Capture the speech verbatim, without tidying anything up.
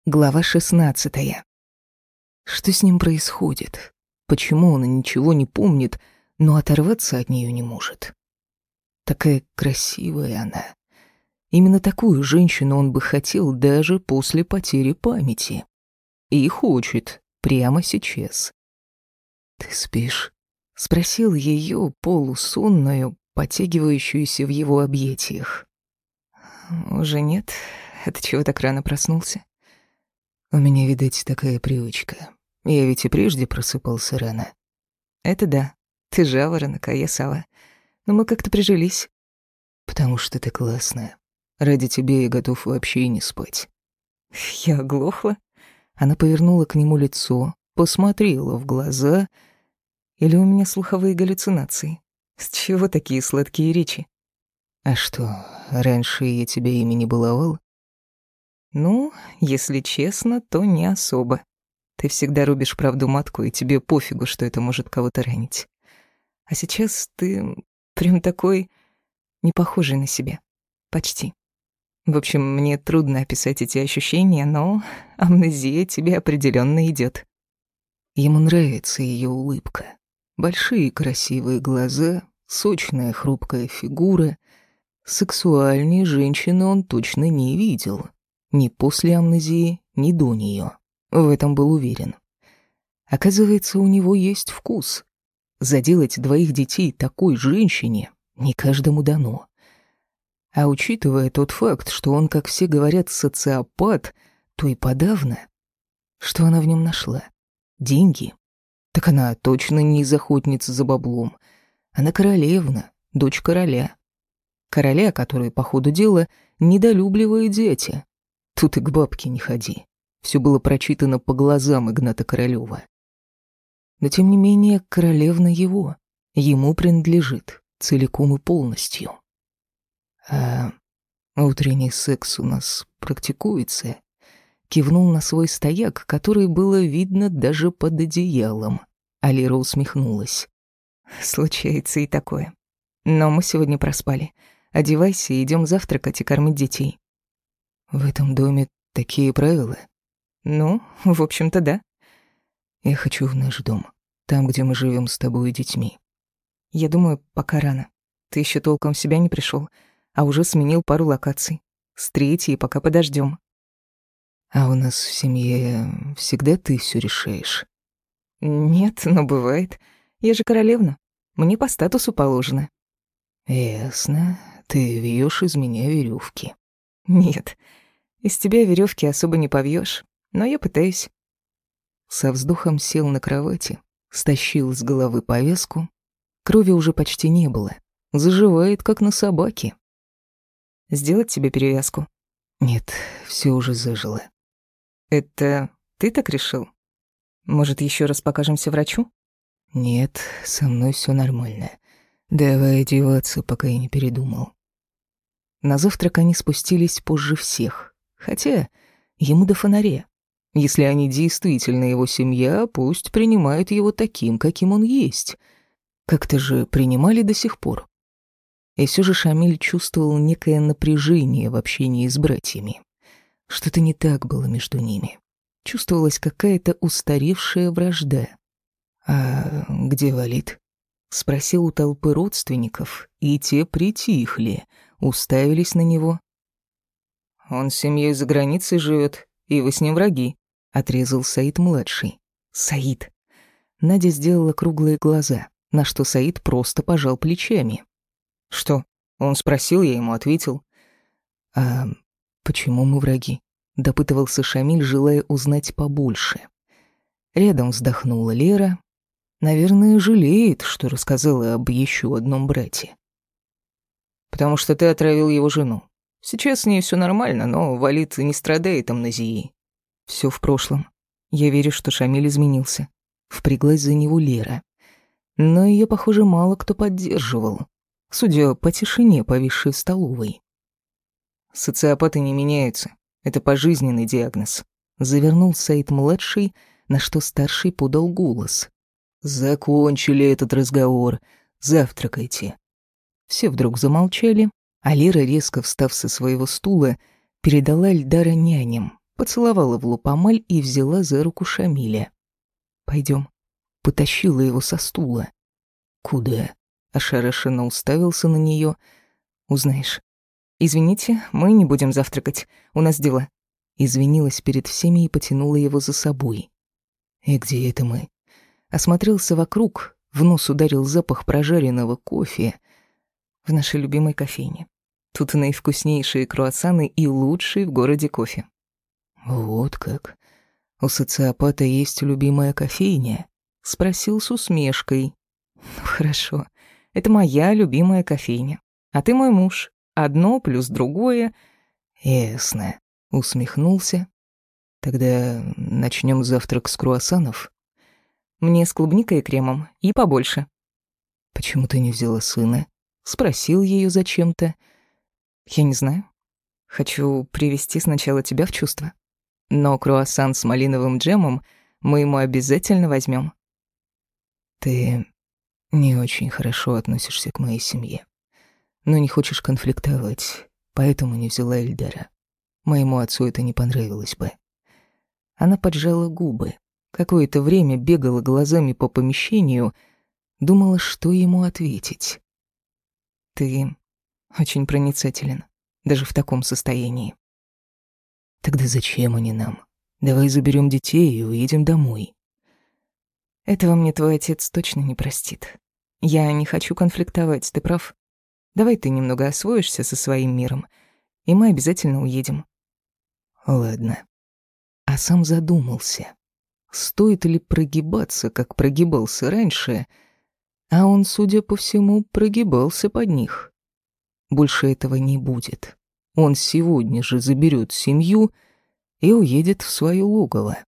Глава шестнадцатая. Что с ним происходит? Почему он ничего не помнит, но оторваться от нее не может? Такая красивая она. Именно такую женщину он бы хотел даже после потери памяти. И хочет прямо сейчас. «Ты спишь?» — спросил ее полусонную, потягивающуюся в его объятиях. «Уже нет. А ты чего так рано проснулся?» «У меня, видать, такая привычка. Я ведь и прежде просыпался рано». «Это да. Ты жаворонок, а я сова. Но мы как-то прижились». «Потому что ты классная. Ради тебя я готов вообще и не спать». Я оглохла. Она повернула к нему лицо, посмотрела в глаза. Или у меня слуховые галлюцинации? С чего такие сладкие речи? «А что, раньше я тебя ими не баловал?» «Ну, если честно, то не особо. Ты всегда рубишь правду матку, и тебе пофигу, что это может кого-то ранить. А сейчас ты прям такой не похожий на себя. Почти. В общем, мне трудно описать эти ощущения, но амнезия тебе определенно идет». Ему нравится ее улыбка. Большие красивые глаза, сочная хрупкая фигура. Сексуальней женщины он точно не видел. Ни после амнезии, ни до нее. В этом был уверен. Оказывается, у него есть вкус. Заделать двоих детей такой женщине не каждому дано. А учитывая тот факт, что он, как все говорят, социопат, то и подавно. Что она в нем нашла? Деньги? Так она точно не из охотницы за баблом. Она королевна, дочь короля. Короля, который, по ходу дела, недолюбливает зятя. Тут и к бабке не ходи. Все было прочитано по глазам Игната Королёва. Но тем не менее, королевна его. Ему принадлежит целиком и полностью. А утренний секс у нас практикуется. Кивнул на свой стояк, который было видно даже под одеялом. А Лера усмехнулась. Случается и такое. Но мы сегодня проспали. Одевайся и идем завтракать и кормить детей. В этом доме такие правила? Ну, в общем-то, да. Я хочу в наш дом, там, где мы живем с тобой и детьми. Я думаю, пока рано. Ты еще толком в себя не пришел, а уже сменил пару локаций. С третьей пока подождем. А у нас в семье всегда ты все решаешь? Нет, но бывает. Я же королевна. Мне по статусу положено. Ясно. Ты вьешь из меня веревки. Нет, из тебя веревки особо не повьешь, но я пытаюсь. Со вздохом сел на кровати, стащил с головы повязку. Крови уже почти не было. Заживает, как на собаке. Сделать тебе перевязку? Нет, все уже зажило. Это ты так решил? Может, еще раз покажемся врачу? Нет, со мной все нормально. Давай одеваться, пока я не передумал. На завтрак они спустились позже всех. Хотя ему до фонаря. Если они действительно его семья, пусть принимают его таким, каким он есть. Как-то же принимали до сих пор. И все же Шамиль чувствовал некое напряжение в общении с братьями. Что-то не так было между ними. Чувствовалась какая-то устаревшая вражда. «А где Валид?» — спросил у толпы родственников, и те притихли, уставились на него. «Он с семьей за границей живет, и вы с ним враги», — отрезал Саид-младший. «Саид». Надя сделала круглые глаза, на что Саид просто пожал плечами. «Что?» — он спросил, я ему ответил. «А почему мы враги?» — допытывался Шамиль, желая узнать побольше. Рядом вздохнула Лера. Наверное, жалеет, что рассказала об еще одном брате. «Потому что ты отравил его жену. Сейчас с ней все нормально, но Валид не страдает амнезией. Все в прошлом. Я верю, что Шамиль изменился». Впряглась за него Лера. Но ее, похоже, мало кто поддерживал, судя по тишине, повисшей в столовой. «Социопаты не меняются. Это пожизненный диагноз», — завернул Саид-младший, на что старший подал голос. «Закончили этот разговор. Завтракайте». Все вдруг замолчали, а Лера, резко встав со своего стула, передала Эльдара няням, поцеловала в лоб Амаль и взяла за руку Шамиля. «Пойдем». Потащила его со стула. «Куда?» Ошарашенно уставился на нее. «Узнаешь». «Извините, мы не будем завтракать. У нас дела». Извинилась перед всеми и потянула его за собой. «И где это мы?» Осмотрелся вокруг, в нос ударил запах прожаренного кофе. «В нашей любимой кофейне. Тут наивкуснейшие круассаны и лучший в городе кофе». «Вот как. У социопата есть любимая кофейня?» Спросил с усмешкой. «Ну хорошо, это моя любимая кофейня. А ты мой муж. Одно плюс другое». «Ясно», — усмехнулся. «Тогда начнем завтрак с круассанов?» «Мне с клубникой и кремом, и побольше». «Почему ты не взяла сына?» Спросил ее зачем-то. «Я не знаю. Хочу привести сначала тебя в чувство. Но круассан с малиновым джемом мы ему обязательно возьмем». «Ты не очень хорошо относишься к моей семье, но не хочешь конфликтовать, поэтому не взяла Эльдара. Моему отцу это не понравилось бы». Она поджала губы. Какое-то время бегала глазами по помещению, думала, что ему ответить. «Ты очень проницателен, даже в таком состоянии». «Тогда зачем они нам? Давай заберем детей и уедем домой». «Этого мне твой отец точно не простит. Я не хочу конфликтовать, ты прав. Давай ты немного освоишься со своим миром, и мы обязательно уедем». «Ладно». А сам задумался, стоит ли прогибаться, как прогибался раньше, а он, судя по всему, прогибался под них. Больше этого не будет. Он сегодня же заберет семью и уедет в свое логово.